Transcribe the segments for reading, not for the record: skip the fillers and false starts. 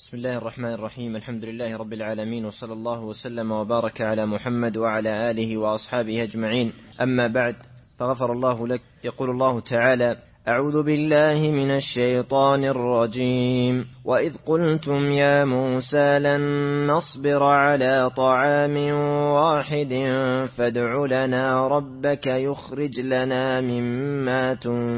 بسم الله الرحمن الرحيم. الحمد لله رب العالمين، وصلى الله وسلم وبارك على محمد وعلى آله وأصحابه أجمعين. أما بعد، فغفر الله لك. يقول الله تعالى: أعوذ بالله من الشيطان الرجيم. وإذ قلتم يا موسى لن نصبر على طعام واحد فادع لنا ربك يخرج لنا مما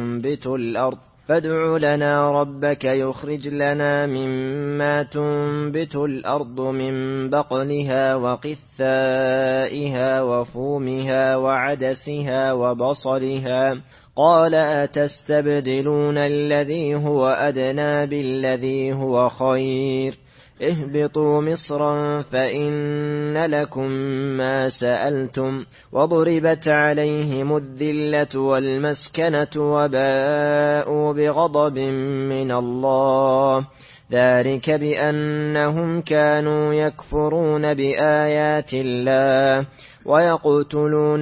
تنبت الأرض من بقلها وقثائها وفومها وعدسها وبصلها. قال أتستبدلون الذي هو أدنى بالذي هو خير؟ اهبطوا مصرا فإن لكم ما سألتم وضربت عليهم الذلة والمسكنة وباءوا بغضب من الله، ذلك بأنهم كانوا يكفرون بآيات الله ويقتلون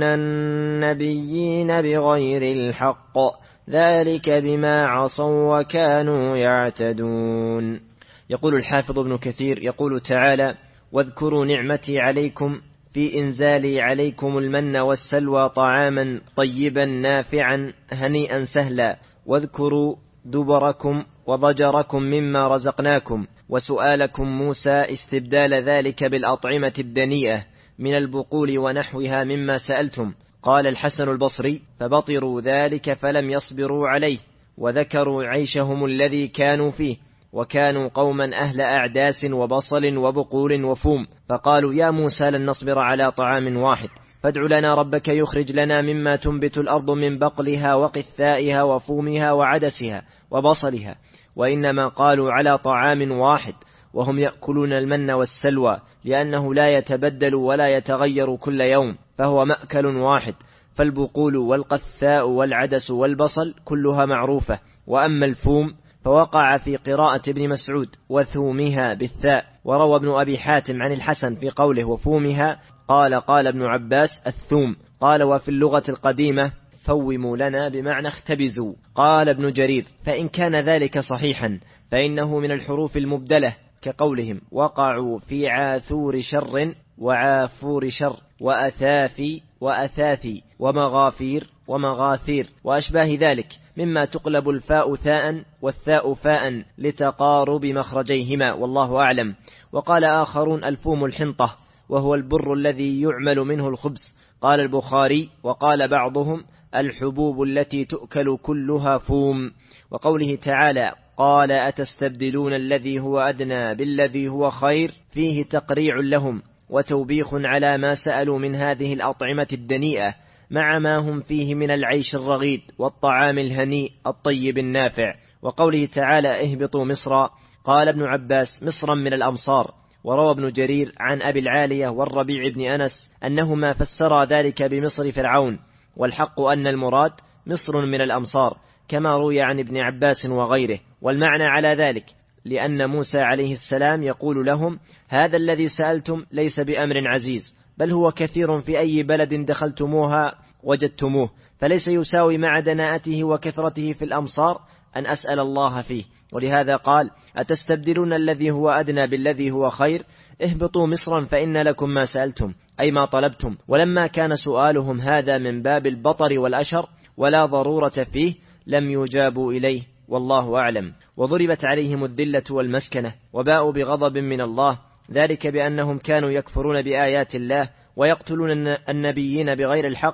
النبيين بغير الحق، ذلك بما عصوا وكانوا يعتدون. يقول الحافظ ابن كثير يقول تعالى: واذكروا نعمتي عليكم في إنزالي عليكم المن والسلوى طعاما طيبا نافعا هنيئا سهلا، واذكروا دبركم وضجركم مما رزقناكم، وسؤالكم موسى استبدال ذلك بالأطعمة الدنيئة من البقول ونحوها مما سألتم. قال الحسن البصري: فبطروا ذلك فلم يصبروا عليه، وذكروا عيشهم الذي كانوا فيه، وكانوا قوما أهل أعداس وبصل وبقول وفوم، فقالوا: يا موسى لن نصبر على طعام واحد فادع لنا ربك يخرج لنا مما تنبت الأرض من بقلها وقثائها وفومها وعدسها وبصلها. وإنما قالوا على طعام واحد، وهم يأكلون المن والسلوى، لأنه لا يتبدل ولا يتغير كل يوم، فهو مأكل واحد. فالبقول والقثاء والعدس والبصل كلها معروفة. وأما الفوم فوقع في قراءة ابن مسعود وثومها بالثاء. وروى ابن أبي حاتم عن الحسن في قوله وفومها قال ابن عباس الثوم. قال: وفي اللغة القديمة فوموا لنا بمعنى اختبزوا. قال ابن جرير: فإن كان ذلك صحيحا فإنه من الحروف المبدلة، كقولهم وقعوا في عاثور شر وعافور شر وأثاثي ومغافير ومغاثير وأشباه ذلك، مما تقلب الفاء ثاء والثاء فاء لتقارب مخرجيهما، والله أعلم. وقال آخرون الفوم الحنطة، وهو البر الذي يعمل منه الخبز. قال البخاري: وقال بعضهم الحبوب التي تؤكل كلها فوم. وقوله تعالى: قال أتستبدلون الذي هو أدنى بالذي هو خير، فيه تقريع لهم وتوبيخ على ما سألوا من هذه الأطعمة الدنيئة، مع ما هم فيه من العيش الرغيد والطعام الهنيء الطيب النافع. وقوله تعالى: اهبطوا مصرا، قال ابن عباس: مصرا من الأمصار. وروى ابن جرير عن أبي العالية والربيع بن أنس أنهما فسرا ذلك بمصر فرعون، والحق أن المراد مصر من الأمصار، كما روي عن ابن عباس وغيره. والمعنى على ذلك لأن موسى عليه السلام يقول لهم: هذا الذي سألتم ليس بأمر عزيز، بل هو كثير في أي بلد دخلتموها وجدتموه، فليس يساوي مع دناءته وكثرته في الأمصار أن أسأل الله فيه. ولهذا قال: أتستبدلون الذي هو أدنى بالذي هو خير، اهبطوا مصرا فإن لكم ما سألتم، أي ما طلبتم. ولما كان سؤالهم هذا من باب البطر والأشر ولا ضرورة فيه لم يجابوا إليه، والله أعلم. وضربت عليهم الذلة والمسكنة وباءوا بغضب من الله، ذلك بأنهم كانوا يكفرون بآيات الله ويقتلون النبيين بغير الحق،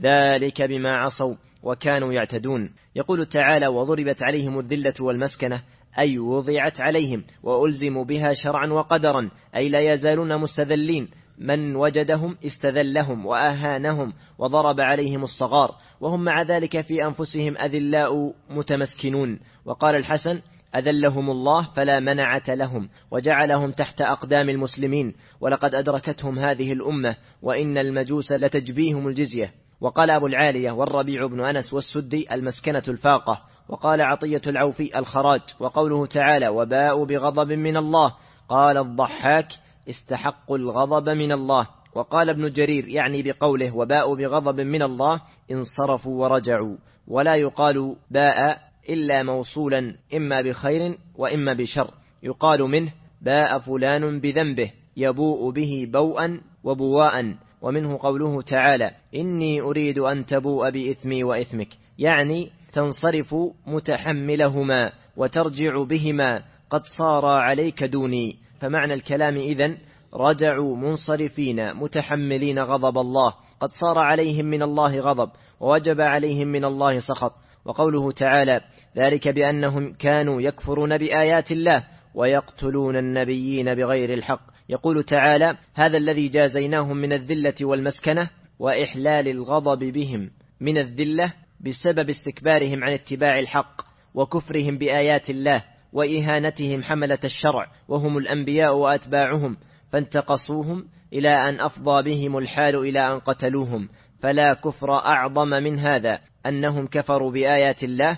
ذلك بما عصوا وكانوا يعتدون. يقول تعالى: وضربت عليهم الذلة والمسكنة، أي وضعت عليهم وألزموا بها شرعا وقدرا، أي لا يزالون مستذلين، من وجدهم استذلهم وأهانهم وضرب عليهم الصغار، وهم مع ذلك في أنفسهم أذلاء متمسكنون. وقال الحسن: أذلهم الله فلا منعة لهم، وجعلهم تحت أقدام المسلمين، ولقد أدركتهم هذه الأمة، وإن المجوس لتجبيهم الجزية. وقال أبو العالية والربيع بن أنس والسدي المسكنة الفاقة. وقال عطية العوفي الخراج. وقوله تعالى: وباءوا بغضب من الله، قال الضحاك: استحقوا الغضب من الله. وقال ابن جرير يعني بقوله وباءوا بغضب من الله انصرفوا ورجعوا، ولا يقال باء إلا موصولا إما بخير وإما بشر، يقال منه باء فلان بذنبه يبوء به بوءا وبواء. ومنه قوله تعالى إني أريد أن تبوء بإثمي وإثمك، يعني تنصرف متحملهما وترجع بهما قد صار عليك دوني. فمعنى الكلام إذن رجعوا منصرفين متحملين غضب الله، قد صار عليهم من الله غضب ووجب عليهم من الله سخط. وقوله تعالى ذلك بأنهم كانوا يكفرون بآيات الله ويقتلون النبيين بغير الحق. يقول تعالى هذا الذي جازيناهم من الذلة والمسكنة وإحلال الغضب بهم من الذلة بسبب استكبارهم عن اتباع الحق وكفرهم بآيات الله وإهانتهم حملة الشرع وهم الأنبياء وأتباعهم، فانتقصوهم إلى أن أفضى بهم الحال إلى أن قتلوهم. فلا كفر أعظم من هذا، أنهم كفروا بآيات الله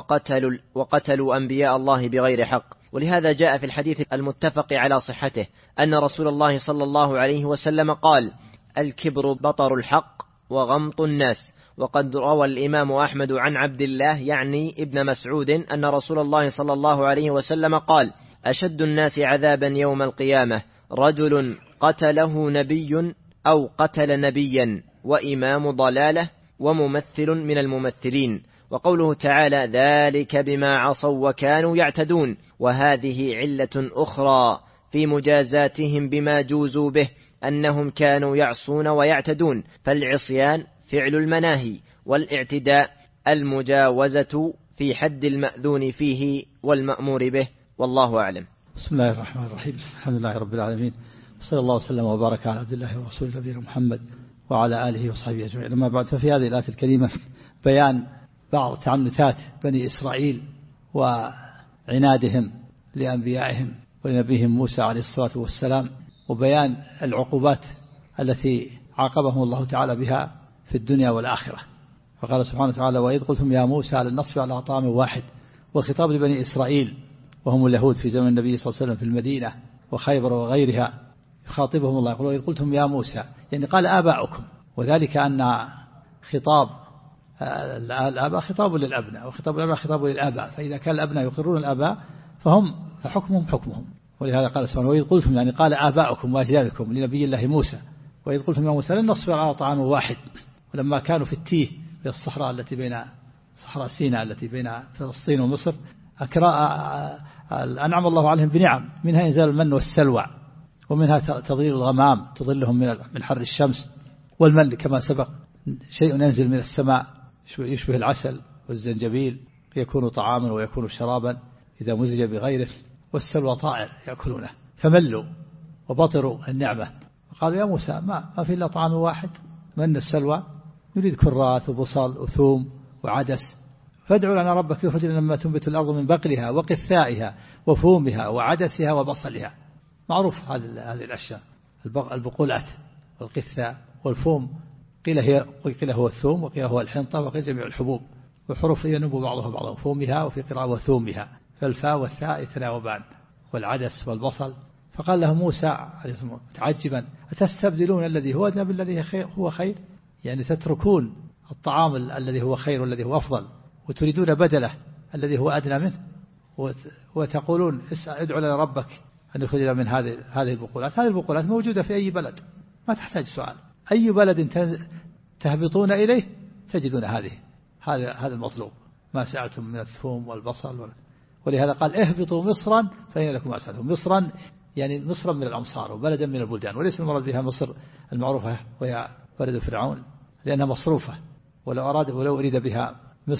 وقتلوا أنبياء الله بغير حق. ولهذا جاء في الحديث المتفق على صحته أن رسول الله صلى الله عليه وسلم قال الكبر بطر الحق وغمط الناس. وقد روى الإمام أحمد عن عبد الله يعني ابن مسعود أن رسول الله صلى الله عليه وسلم قال أشد الناس عذابا يوم القيامة رجل قتله نبي أو قتل نبيا وإمام ضلالة وممثل من الممثلين. وقوله تعالى ذلك بما عصوا وكانوا يعتدون، وهذه علة أخرى في مجازاتهم بما جوزوا به أنهم كانوا يعصون ويعتدون. فالعصيان فعل المناهي، والاعتداء المجاوزة في حد المأذون فيه والمأمور به، والله أعلم. بسم الله الرحمن الرحيم، الحمد لله رب العالمين، صلى الله وسلم وبارك على عبد الله ورسوله نبينا محمد وعلى آله وصحبه أجمعين. أما بعد، ففي هذه الآية الكريمة بيان بعض تعنتات بني إسرائيل وعنادهم لأنبيائهم ولنبيهم موسى عليه الصلاة والسلام، وبيان العقوبات التي عاقبهم الله تعالى بها في الدنيا والآخرة. فقال سبحانه وتعالى وإذ قلتم يا موسى لن نصبر على طعام واحد، وخطاب لبني إسرائيل وهم اليهود في زمن النبي صلى الله عليه وسلم في المدينة وخيبر وغيرها، يخاطبهم الله يقول وإذ قلتم يا موسى، يعني قال آباؤكم، وذلك أن خطاب الآباء خطاب للأبناء وخطاب الأبناء خطاب للآباء، فإذا كان الأبناء يقرون الآباء فحكمهم حكمهم. ولهذا قال سبحانه وإذ قلتم، يعني قال آباؤكم وأجدادكم لنبي الله موسى وإذ قلتم يا موسى لن نصبر على طعام واحد. ولما كانوا في التيه في الصحراء التي بين صحراء سيناء التي بين فلسطين ومصر، أنعم الله عليهم بنعم، منها إنزال المن والسلوى، ومنها تظليل الغمام تظلهم من حر الشمس، والمن كما سبق شيء ينزل من السماء يشبه العسل والزنجبيل يكون طعاما ويكون شرابا إذا مزج بغيره، والسلوى طائر يأكلونه، فملوا وبطروا النعمة وقالوا يا موسى ما في إلا طعام واحد من السلوى، نريد كرات وبصل وثوم وعدس، فادعوا لنا ربك يخرج لنا مما تنبت الأرض من بقلها وقثائها وفومها وعدسها وبصلها. معروف هذه الأشياء، البقولات والقثاء والفوم، قيل هو الثوم وقيل هو الحنطة وقيل جميع الحبوب، وحروف ينوب بعضها بعضا، فومها وفي قراءة وثومها، فالفاء والثاء يتناوبان، والعدس والبصل. فقال له موسى متعجبا أتستبدلون الذي هو أدنى بالذي هو خير، يعني تتركون الطعام الذي هو خير والذي هو أفضل وتريدون بدله الذي هو أدنى منه، وتقولون ادعوا لنا ربك أن يخرجنا من هذه البقولات. هذه البقولات موجودة في أي بلد، ما تحتاج سؤال، أي بلد تهبطون إليه تجدون هذا المطلوب، ما سألتم من الثوم والبصل ولهذا قال اهبطوا مصرا فإن لكم ما سألتم. مصرا يعني مصرا من الأمصار وبلدا من البلدان، وليس المراد بها مصر المعروفة وهي بلد فرعون لأنها مصروفة، ولو أريد بها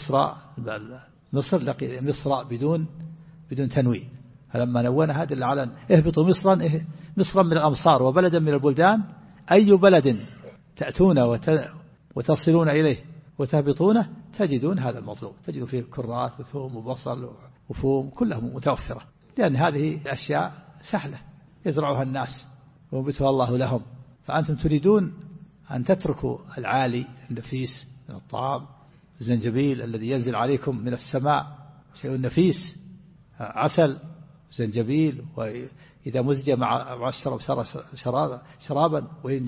مصر لقي مصر بدون تنوين، فلما نونها دل على اهبطوا مصرا من الأمصار وبلدا من البلدان، أي بلد تأتون وتصلون إليه وتهبطونه تجدون هذا المطلوب، تجدون فيه كرات وثوم وبصل وفوم كلها متوفرة، لأن هذه الأشياء سهلة يزرعها الناس وينبتها الله لهم. فأنتم تريدون أن تتركوا العالي النفيس من الطعام، الزنجبيل الذي ينزل عليكم من السماء شيء نفيس، عسل زنجبيل، وإذا مزج مع الشراب صار شرابا،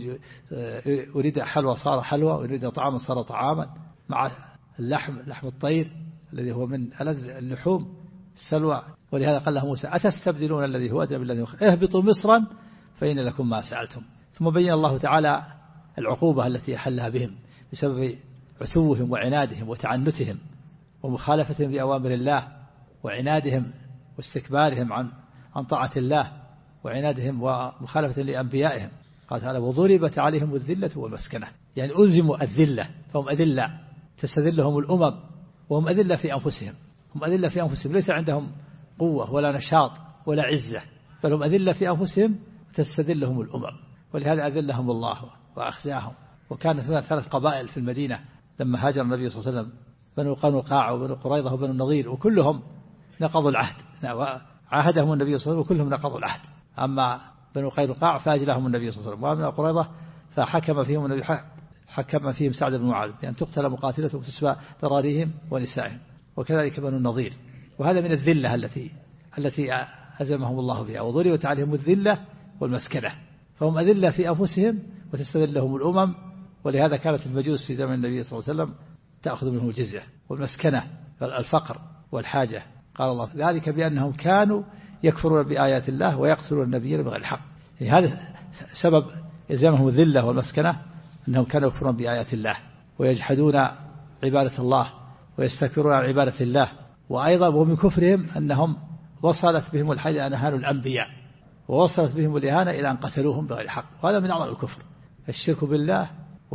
ويريد حلوى صار حلوى، ويريد طعاما صار طعاما، مع لحم الطير الذي هو من ألذ اللحوم السلوى. ولهذا قال له موسى أتستبدلون الذي هو أدنى بالذي هو خير اهبطوا مصرا فإن لكم ما سألتم. ثم بين الله تعالى العقوبة التي أحلها بهم بسبب عتوهم وعنادهم وتعنتهم ومخالفتهم بأوامر الله وعنادهم واستكبارهم عن طاعة الله وعنادهم ومخالفتهم لأنبيائهم. قال تعالى وضربت عليهم الذلة والمسكنة، يعني ألزموا الذلة فهم أذلة تستذلهم الأمم وهم أذلة في أنفسهم. هم أذلة في أنفسهم، ليس عندهم قوة ولا نشاط ولا عزة، بل هم أذلة في أنفسهم تستذلهم الأمم. ولهذا أذلهم الله وأخزاهم. وكانت هناك 3 قبائل في المدينة لما هاجر النبي صلى الله عليه وسلم، بنو قنقاع وبنو قريظة وبنو النضير، وكلهم نقضوا العهد، عاهدهم النبي صلى الله عليه وسلم وكلهم نقضوا العهد. أما بنو قنقاع فأجلهم النبي صلى الله عليه وسلم، وبنو قريظة فحكم فيهم النبي حكم فيهم سعد بن معاذ بأن تقتل مقاتلتهم وتسوى ذراريهم ونسائهم، وكذلك بنو النضير. وهذا من الذلة التي أزمهم الله بها. وضربت عليهم الذلة والمسكنة، فهم أذلة في أنفسهم وتستذلهم الأمم. ولهذا كانت المجوس في زمن النبي صلى الله عليه وسلم تأخذ منهم الجزية والمسكنة الفقر والحاجة. قال الله ذلك بأنهم كانوا يكفرون بآيات الله ويقتلون النبيين بغير الحق. هذا سبب إلزامهم الذلة والمسكنة، أنهم كانوا يكفرون بآيات الله ويجحدون عبادة الله ويستكبرون عن عبادة الله. وأيضا ومن كفرهم أنهم وصلت بهم الحاجة أن أهانوا الأنبياء، ووصلت بهم الإهانة إلى أن قتلوهم بغير حق. وهذا من أعظم الكفر، الشرك بالله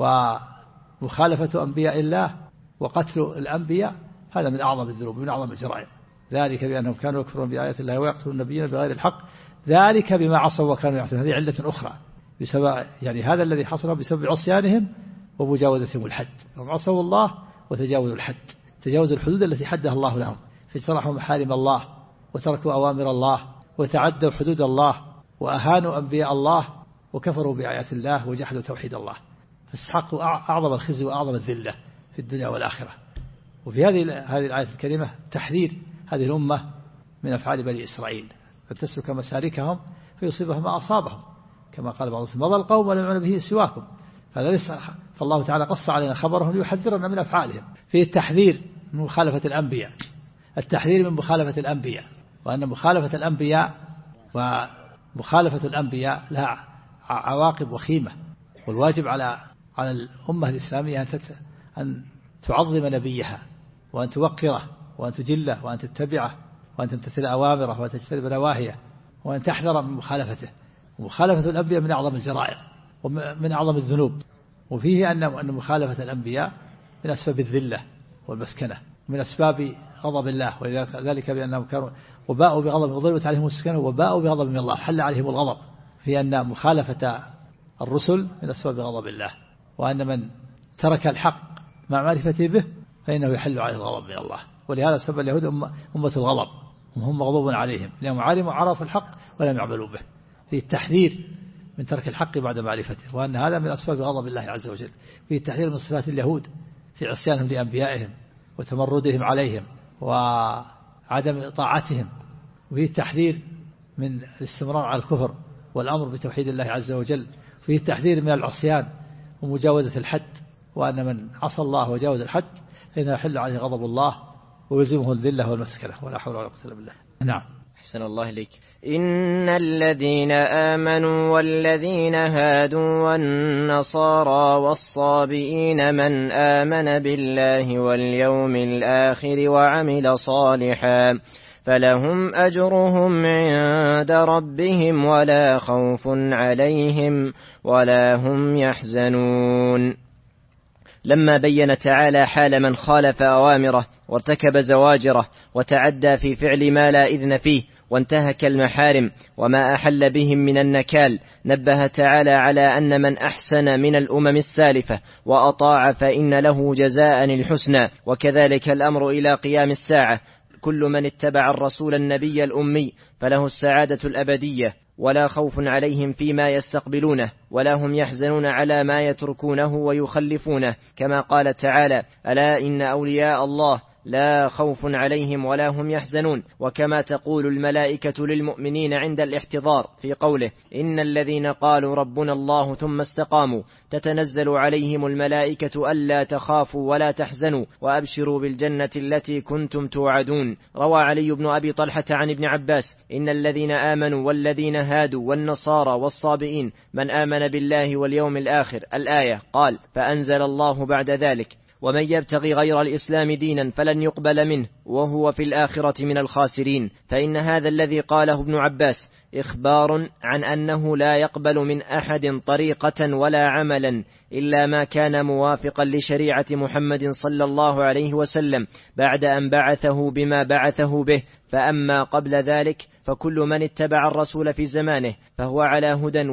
ومخالفة أنبياء الله وقتل الأنبياء، هذا من أعظم الذنوب من أعظم الجرائم. ذلك بأنهم كانوا يكفرون بآيات الله ويقتلون النبيين بغير الحق، ذلك بما عصوا وكانوا يعتدون. هذه علة أخرى بسبب، يعني هذا الذي حصل بسبب عصيانهم ومجاوزتهم الحد. هم عصوا الله وتجاوزوا الحد، تجاوزوا الحدود التي حدها الله لهم، فاجترحوا محارم الله وتركوا أوامر الله وتعدوا حدود الله وأهانوا أنبياء الله وكفروا بآيات الله وجحدوا توحيد الله، فاستحقوا أعظم الخزي وأعظم الذلة في الدنيا والآخرة. وفي هذه الآية الكريمة تحذير هذه الأمة من أفعال بني إسرائيل، فتسلك مسالكهم فيصيبهم ما أصابهم، كما قال بعضهم مضى القوم ولم يعلم به سواكم. فالله تعالى قص علينا خبرهم ليحذرنا من أفعالهم. في التحذير من مخالفة الأنبياء، التحذير من مخالفة الأنبياء، وأن مخالفة الأنبياء لها عواقب وخيمة. والواجب على الأمة الإسلامية أن تعظم نبيها وأن توقره وأن تجله وأن تتبعه وأن تمتثل أوامره وأن تجتنب نواهيه وأن تحذر من مخالفته. ومخالفة الأنبياء من أعظم الجرائم ومن أعظم الذنوب. وفيه أن مخالفة الأنبياء من أسباب الذلة والمسكنة، من أسباب غضب الله. وذلك بأنهم كانوا وباءوا بغضب، وضربت عليهم السكنة وباءوا بغضب من الله، حل عليهم الغضب. في أن مخالفة الرسل من أسباب غضب الله، وأن من ترك الحق مع معرفته به فإنه يحل عليه الغضب من الله. ولهذا سبب اليهود أمة الغضب، هم مغضوب عليهم لأنهم علموا عرفوا الحق ولم يعملوا به. في التحذير من ترك الحق بعد معرفته، وأن هذا من أسباب غضب الله عز وجل. في التحذير من صفات اليهود في عصيانهم لأنبيائهم وتمردهم عليهم وعدم طاعتهم. وفي التحذير من الاستمرار على الكفر والأمر بتوحيد الله عز وجل. فيه التحذير من العصيان ومجاوزة الحد، وأن من عصى الله وجاوز الحد فإنه يحل عليه غضب الله ويلزمه الذلة والمسكنة، ولا حول ولا قوة إلا بالله. نعم. أحسن الله إليك. إن الذين آمنوا والذين هادوا والنصارى والصابئين من آمن بالله واليوم الآخر وعمل صالحا فلهم أجرهم عند ربهم ولا خوف عليهم ولا هم يحزنون. لما بين تعالى حال من خالف أوامره وارتكب زواجره وتعدى في فعل ما لا إذن فيه وانتهك المحارم وما أحل بهم من النكال، نبه تعالى على أن من أحسن من الأمم السالفة وأطاع فإن له جزاء الحسنى. وكذلك الأمر إلى قيام الساعة، كل من اتبع الرسول النبي الأمي فله السعادة الأبدية ولا خوف عليهم فيما يستقبلونه ولا هم يحزنون على ما يتركونه ويخلفونه، كما قال تعالى: ألا إن أولياء الله لا خوف عليهم ولا هم يحزنون، وكما تقول الملائكة للمؤمنين عند الاحتضار في قوله إن الذين قالوا ربنا الله ثم استقاموا تتنزل عليهم الملائكة ألا تخافوا ولا تحزنوا وأبشروا بالجنة التي كنتم توعدون. روى علي بن أبي طلحة عن ابن عباس إن الذين آمنوا والذين هادوا والنصارى والصابئين من آمن بالله واليوم الآخر الآية. قال فأنزل الله بعد ذلك ومن يبتغي غير الإسلام دينا فلن يقبل منه وهو في الآخرة من الخاسرين. فإن هذا الذي قاله ابن عباس إخبار عن أنه لا يقبل من أحد طريقة ولا عملا إلا ما كان موافقا لشريعة محمد صلى الله عليه وسلم بعد أن بعثه بما بعثه به. فأما قبل ذلك فكل من اتبع الرسول في زمانه فهو على هدى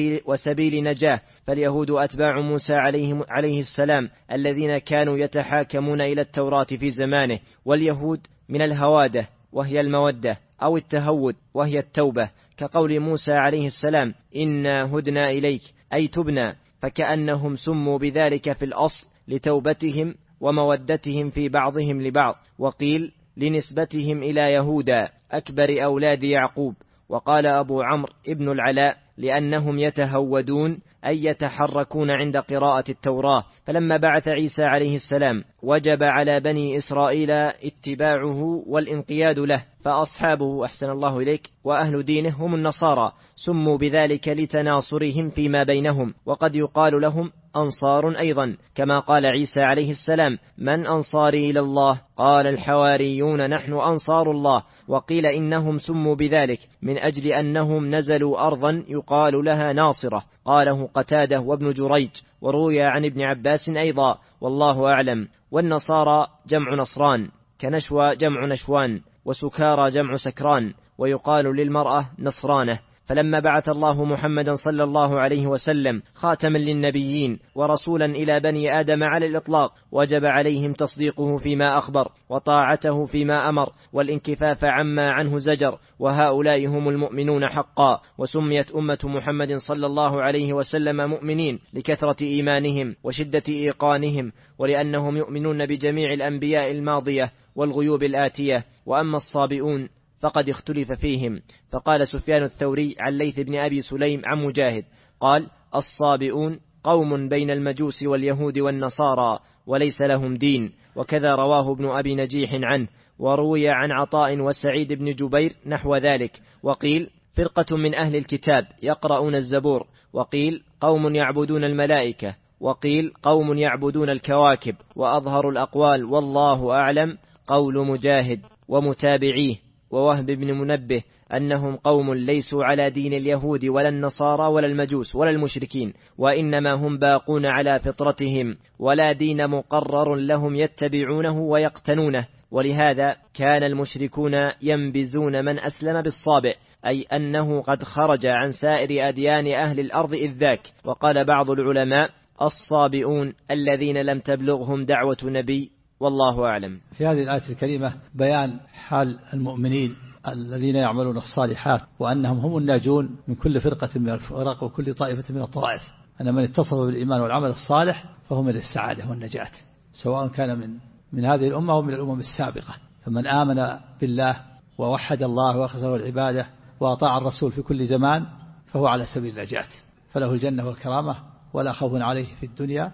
وسبيل نجاة. فاليهود أتباع موسى عليه السلام الذين كانوا يتحاكمون إلى التوراة في زمانه، واليهود من الهوادة وهي المودة أو التهود وهي التوبة، كقول موسى عليه السلام إنا هدنا إليك أي تبنا، فكأنهم سموا بذلك في الأصل لتوبتهم ومودتهم في بعضهم لبعض، وقيل لنسبتهم إلى يهودا أكبر أولاد يعقوب. وقال أبو عمرو ابن العلاء لأنهم يتهودون أي يتحركون عند قراءة التوراة. فلما بعث عيسى عليه السلام وجب على بني إسرائيل اتباعه والانقياد له، فأصحابه أحسن الله إليك وأهل دينه هم النصارى، سموا بذلك لتناصرهم فيما بينهم، وقد يقال لهم أنصار أيضا، كما قال عيسى عليه السلام من أنصاري إلى الله؟ قال الحواريون نحن أنصار الله. وقيل إنهم سموا بذلك من أجل أنهم نزلوا أرضا يقال لها ناصرة، قاله قتادة وابن جريج، وروي عن ابن عباس أيضا، والله أعلم. والنصارى جمع نصران، كنشوى جمع نشوان، وسكارى جمع سكران، ويقال للمرأة نصرانة. فلما بعث الله محمدا صلى الله عليه وسلم خاتما للنبيين ورسولا إلى بني آدم على الإطلاق وجب عليهم تصديقه فيما أخبر وطاعته فيما أمر والانكفاف عما عنه زجر، وهؤلاء هم المؤمنون حقا. وسميت أمة محمد صلى الله عليه وسلم مؤمنين لكثرة إيمانهم وشدة إيقانهم، ولأنهم يؤمنون بجميع الأنبياء الماضية والغيوب الآتية. وأما الصابئون فقد اختلف فيهم، فقال سفيان الثوري عن ليث بن أبي سليم عن مجاهد قال الصابئون قوم بين المجوس واليهود والنصارى وليس لهم دين، وكذا رواه ابن أبي نجيح عنه. وروي عن عطاء وسعيد بن جبير نحو ذلك. وقيل فرقة من أهل الكتاب يقرؤون الزبور، وقيل قوم يعبدون الملائكة، وقيل قوم يعبدون الكواكب. وأظهر الأقوال والله أعلم قول مجاهد ومتابعيه ووهب بن منبه أنهم قوم ليسوا على دين اليهود ولا النصارى ولا المجوس ولا المشركين، وإنما هم باقون على فطرتهم ولا دين مقرر لهم يتبعونه ويقتنونه. ولهذا كان المشركون ينبزون من أسلم بالصابئ، أي أنه قد خرج عن سائر أديان أهل الأرض إذ ذاك. وقال بعض العلماء الصابئون الذين لم تبلغهم دعوة نبي، والله أعلم. في هذه الآية الكريمة بيان حال المؤمنين الذين يعملون الصالحات، وأنهم هم الناجون من كل فرقة من الفرق وكل طائفة من الطوائف، أن من اتصف بالإيمان والعمل الصالح فهو من السعادة والنجاة، سواء كان من هذه الأمة أو من الأمم السابقة. فمن آمن بالله ووحد الله وأخلص له العبادة وأطاع الرسول في كل زمان فهو على سبيل النجاة، فله الجنة والكرامة ولا خوف عليه في الدنيا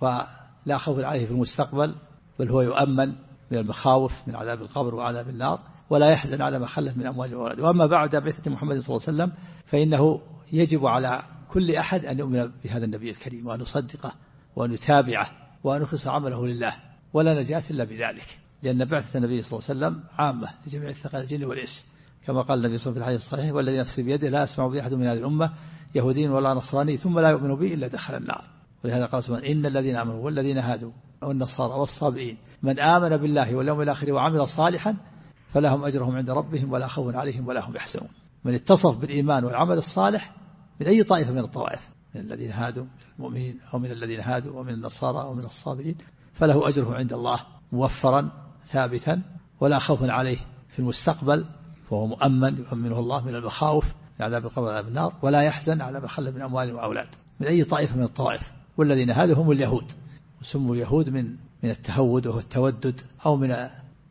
ولا خوف عليه في المستقبل، بل هو يؤمن من المخاوف من عذاب القبر وعذاب النار، ولا يحزن على ما خلف من أموال وولد. وأما بعد بعثة محمد صلى الله عليه وسلم فإنه يجب على كل أحد أن يؤمن بهذا النبي الكريم وأن يصدقه وأن يتابعه وأن يخلص عمله لله، ولا نجاة إلا بذلك، لأن بعثة النبي صلى الله عليه وسلم عامة لجميع الثقل الجن والإنس، كما قال النبي صلى الله عليه وسلم في الحديث الصحيح والذي نفسي بيده لا أسمع بأحد من هذه الأمة يهودي ولا نصراني ثم لا يؤمن به إلا دخل النار. ولهذا قال سبحانه إن الذين آمنوا والذين هادوا والنصارى والصابئين من آمن بالله واليوم الآخر وعمل صالحا فلهم أجرهم عند ربهم ولا خوف عليهم ولا هم يحزنون. من اتصف بالإيمان والعمل الصالح من أي طائفة من الطوائف، من الذين هادوا المؤمنين أو من الذين هادوا ومن النصارى أو من الصابئين، فله أجره عند الله موفرا ثابتا ولا خوف عليه في المستقبل، فهو مؤمن يؤمنه الله من المخاوف من عذاب القبر وعذاب النار، ولا يحزن على ما خلف من أموال وأولاد من أي طائفة من الطوائف. والذين هادوا هم اليهود، وسموا اليهود من التهود وهو التودد، أو من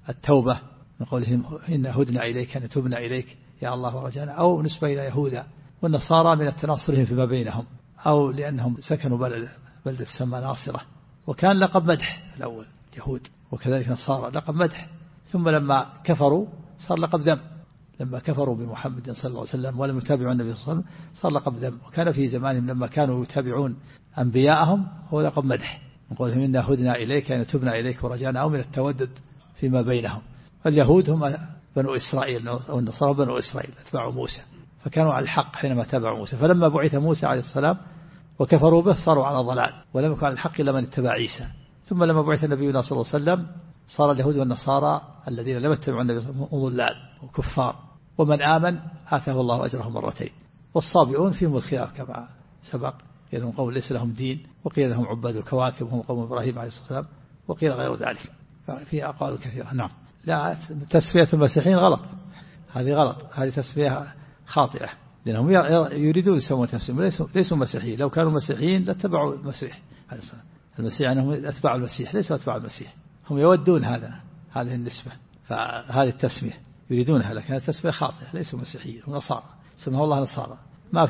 التوبة من قولهم إن هدنا إليك أن تبنا إليك يا الله ورجعنا، أو نسبة إلى يهوذا، والنصارى من التناصرهم فيما بينهم، أو لأنهم سكنوا بلدة تسمى ناصرة، وكان لقب مدح الأول يهود، وكذلك نصارى لقب مدح، ثم لما كفروا صار لقب ذم، لما كفروا بمحمد صلى الله عليه وسلم ولم يتابعوا النبي صلى الله عليه وسلم صار لقب ذم. وكان في زمانهم لما كانوا يتابعون أنبياءهم هو لقب مدح، نقولهم إنا هدنا إليك أن تبنا إليك ورجعنا، أو من التودد فيما بينهم. اليهود هم بنو إسرائيل والنصارى بنو إسرائيل أتباع موسى، فكانوا على الحق حينما تابعوا موسى، فلما بعث موسى عليه السلام وكفروا به صاروا على ضلال، ولم يكن على الحق إلا من اتبع عيسى. ثم لما بعث النبي صلى الله عليه وسلم صار اليهود والنصارى الذين لم يتبعوا النبي ضلال وكفار، ومن آمن آتاه الله أجره مرتين. والصابئون فيهم الخلاف كما سبق، قيل لهم قوم ليس لهم دين، وقيل لهم عباد الكواكب وهم قوم إبراهيم عليه الصلاة والسلام، وقيل غير ذلك، في أقوال كثيرة. نعم. لا، تسمية المسيحيين غلط، هذه غلط، هذه تسمية خاطئة، لأنهم يريدون يسمون تسمية ليسوا مسيحيين، لو كانوا مسيحيين لاتبعوا المسيح عليه الصلاة والسلام. المسيح أنهم أتباع المسيح ليسوا أتباع المسيح، هم يودون هذه النسبة، فهذه التسمية يريدونها، لكن التسمية خاطئة، ليسوا مسيحيين، هم نصارى، سماه الله نصارى، ما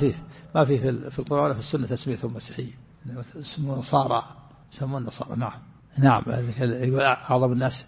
في القرآن في السنة تسميتهم مسيحيين، اسمه نصارى، يسمون نصارى. نعم. نعم. أعظم الناس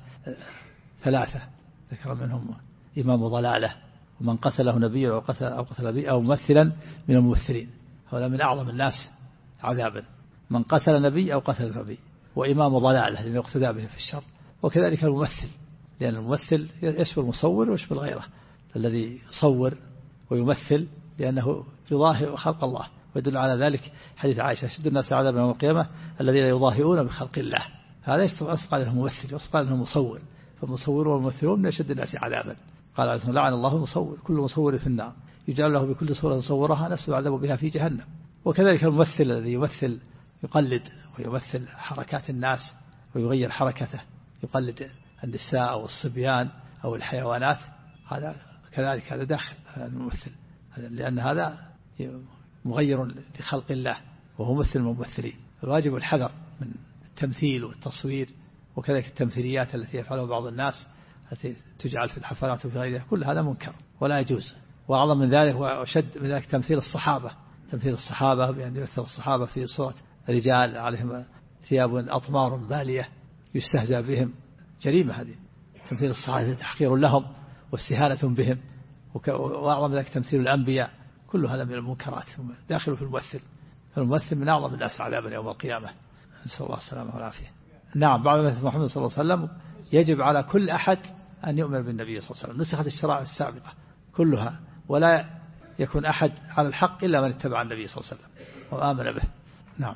ثلاثة ذكر منهم إمام ضلالة، ومن قتله نبي أو قتل نبي أو ممثلا من الممثلين، هؤلاء من أعظم الناس عذابا، من قتل نبي أو قتل نبي، وإمام ضلالة لأنه يقتدى به في الشر، وكذلك الممثل، لأن الممثل يشمل المصور ويشمل غيره، الذي يصور ويمثل لأنه يضاهئ خلق الله، ويدل على ذلك حديث عائشة أشد الناس عذابا يوم القيامة الذين يضاهئون بخلق الله، هذا يصدق عليه الممثل، يصدق عليه المصور، فالمصور والممثلون من أشد الناس عذابا. قال عليه لعن الله المصور، كل مصور في النار يجعل له بكل صورة صورها نفسه يعذب بها في جهنم. وكذلك الممثل الذي يمثل يقلد ويمثل حركات الناس ويغير حركته، يقلد النساء أو الصبيان أو الحيوانات، هذا كذلك هذا داخل الممثل، لأن هذا مغير لخلق الله وهو مثل الممثلين. الواجب الحذر من التمثيل والتصوير، وكذلك التمثيليات التي يفعلها بعض الناس التي تجعل في الحفلات وفي غيرها، كل هذا منكر ولا يجوز. وأعظم من ذلك وأشد من ذلك تمثيل الصحابة بأن يمثل الصحابة في صورة رجال عليهم ثياب أطمار بالية يستهزأ بهم، جريمة هذه. تمثيل الصحابة تحقير لهم واستهانة بهم. وأعظم من ذلك تمثيل الأنبياء، كل هذا من المنكرات داخل في الممثل. الممثل من أعظم الناس عذابا يوم القيامة، نسأل الله السلامة والعافية. نعم. بعد مثل محمد صلى الله عليه وسلم يجب على كل أحد أن يؤمن بالنبي صلى الله عليه وسلم، نسخت الشرائع السابقة كلها، ولا يكون أحد على الحق إلا من اتبع النبي صلى الله عليه وسلم وآمن به. نعم.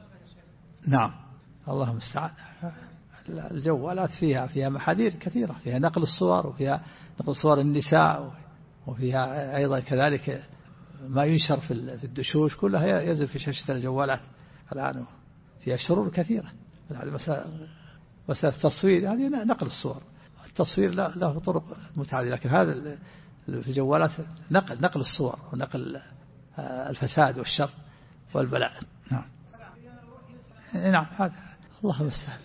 نعم. الله المستعان. الجوالات فيها محاذير كثيرة، فيها نقل الصور، وفيها نقل صور النساء، وفيها أيضا كذلك ما ينشر في الدشوش، كلها ينزل في شاشة الجوالات الآن، فيها شرور كثيرة. مسألة التصوير هذه نقل الصور، التصوير له طرق متعددة، لكن هذا في الجوالات نقل الصور ونقل الفساد والشر والبلاء. نعم. نعم. هذا الله المستعان.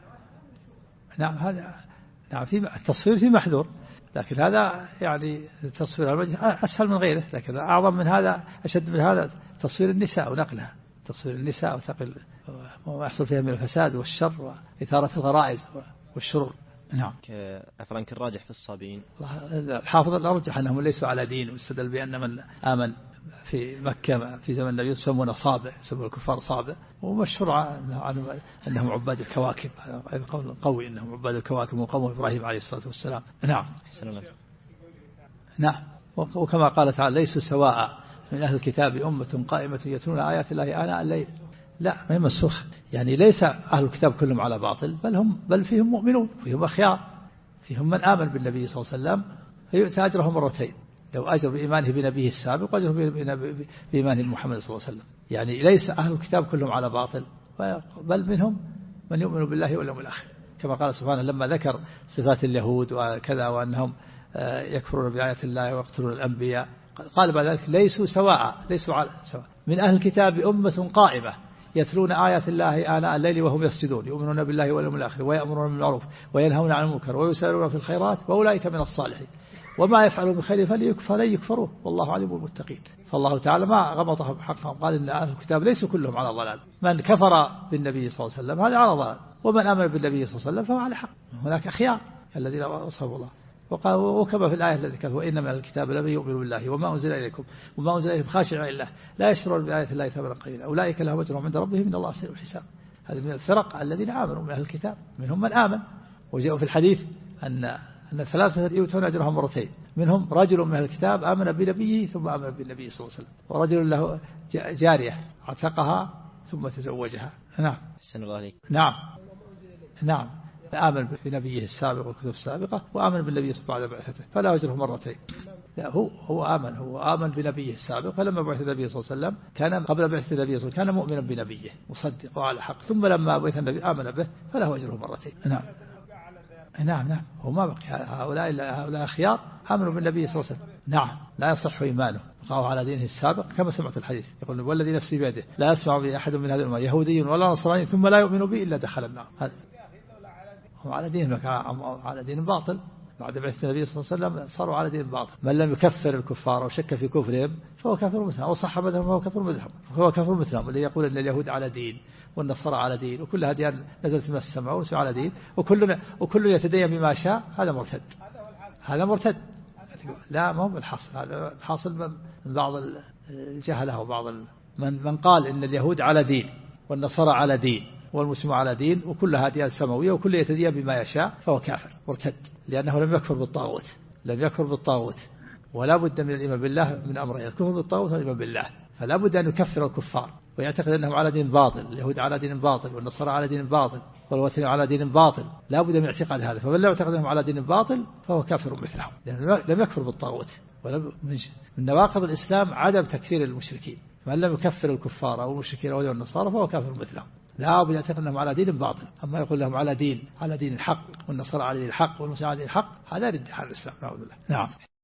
نعم. هذا نعم. في التصوير في محذور، لكن هذا يعني تصوير الوجه أسهل من غيره، لكن أعظم من هذا أشد من هذا تصوير النساء ونقلها، تصوير النساء وثقل وما يحصل فيها من الفساد والشر وإثارة الغرائز والشرور. نعم. عفوا كالراجح في الصابئين، الحافظ الأرجح أنهم ليسوا على دين، واستدل بأن من آمن في مكة في زمن النبي يسمون صابئ، يسمون الكفار صابئ، ومشهور أنهم عباد الكواكب، هذا قول قوي أنهم عباد الكواكب وقوم إبراهيم عليه الصلاة والسلام. نعم. نعم. وكما قال تعالى ليسوا سواء من أهل الكتاب أمة قائمة يتلون آيات الله آناء الليل. لا، ما هي مسوخ، يعني ليس أهل الكتاب كلهم على باطل، بل فيهم مؤمنون، فيهم أخيار، فيهم من آمن بالنبي صلى الله عليه وسلم فيؤتى أجره مرتين، لو أجر بإيمانه بنبيه السابق وأجر بإيمانه بمحمد صلى الله عليه وسلم. يعني ليس أهل الكتاب كلهم على باطل، بل منهم من يؤمن بالله واليوم الآخر، كما قال سبحانه لما ذكر صفات اليهود وكذا وأنهم يكفرون بآيات الله ويقتلون الأنبياء، قال بعد ذلك ليسوا سواء، ليسوا على سواء من أهل الكتاب أمة قائمة يتلون آيات الله آناء الليل وهم يسجدون يؤمنون بالله واليوم الآخر ويأمرون بالمعروف وينهون عن المنكر ويسارعون في الخيرات وأولئك من الصالحين وما يفعلوا من خير فلن يكفروه والله عليم بالمتقين. فالله تعالى ما غمطهم حقهم، قال إن أهل الكتاب ليسوا كلهم على ضلال، من كفر بالنبي صلى الله عليه وسلم هذا على ضلال، ومن آمن بالنبي صلى الله عليه وسلم فهو على حق. هناك أخيار الذين وصفوا الله. وقال وكما في الآية التي كانت وإن من الكتاب لمن يؤمن بالله وما أنزل إليكم وما أنزل إليكم خاشعين لله لا يشترون بآية الله ثمنا قليلا أولئك لهم أجرهم عند ربهم من الله سريع الحساب. هذه من الفرق الذين آمنوا من أهل الكتاب، منهم من آمن. وجاء في الحديث أن ثلاثة يؤتون أجرهم مرتين، منهم رجل من أهل الكتاب آمن بنبيه ثم آمن بالنبي صلى الله عليه وسلم، ورجل له جارية عتقها ثم تزوجها. نعم. نعم. نعم. آمن بنبيه السابق والكتب السابقة وآمن بالنبي بعد بعثته فلا أجره مرتين. لا هو آمن بنبيه السابق، فلما بعث النبي صلى الله عليه وسلم كان قبل بعث النبي صلى الله عليه وسلم كان مؤمنا بنبيه مصدق وعلى حق، ثم لما بعث النبي آمن به فله أجره مرتين. نعم. نعم. هو ما بقي هؤلاء خيار آمنوا بالنبي صلى الله عليه وسلم. نعم. لا يصح إيمانه، بقاه على دينه السابق كما سمعت الحديث يقول والذي نفسي بيده لا يسمع بأحد من هذه الأمة يهودي ولا نصراني ثم لا يؤمن به إلا دخل النار. هم على دين باطل بعد بعث النبي صلى الله عليه وسلم صاروا على دين باطل. من لم يكفر الكفار أو شك في كفرهم فهو كافر مثلهم، أو صح مذهبهم فهو كافر مثلهم، فهو كافر مثلهم. اللي يقول أن اليهود على دين والنصارى على دين وكل هذه نزلت من السماء ورسوا على دين وكل يتدين بما شاء، هذا مرتد. لا ما هو بالحاصل، هذا الحاصل من بعض الجهلة وبعض من قال إن اليهود على دين والنصارى على دين والمسلم على دين وكل هذه السماوية وكل يتدين بما يشاء فهو كافر مرتد، لأنه لم يكفر بالطاغوت ولا بد من الإيمان بالله من أمرين، الكفر بالطاغوت والإيمان بالله. فلا بد أن يكفر الكفار ويعتقد أنهم على دين باطل، اليهود على دين باطل والنصارى على دين باطل والوثني على دين باطل، لا بد من اعتقاد هذا. فمن لا يعتقد أنهم على دين باطل فهو كافر مثلهم، لأنه لم يكفر بالطاغوت. من نواقض الإسلام عدم تكفير المشركين، من لم يكفر الكفار أو المشركين أو النصارى فهو كافر مثلهم، لا بد يعتقد أنهم على دين باطل. أما يقول لهم على دين الحق والنصارى على دين الحق والمسلمين على دين الحق، هذا ردة على الإسلام. نعم.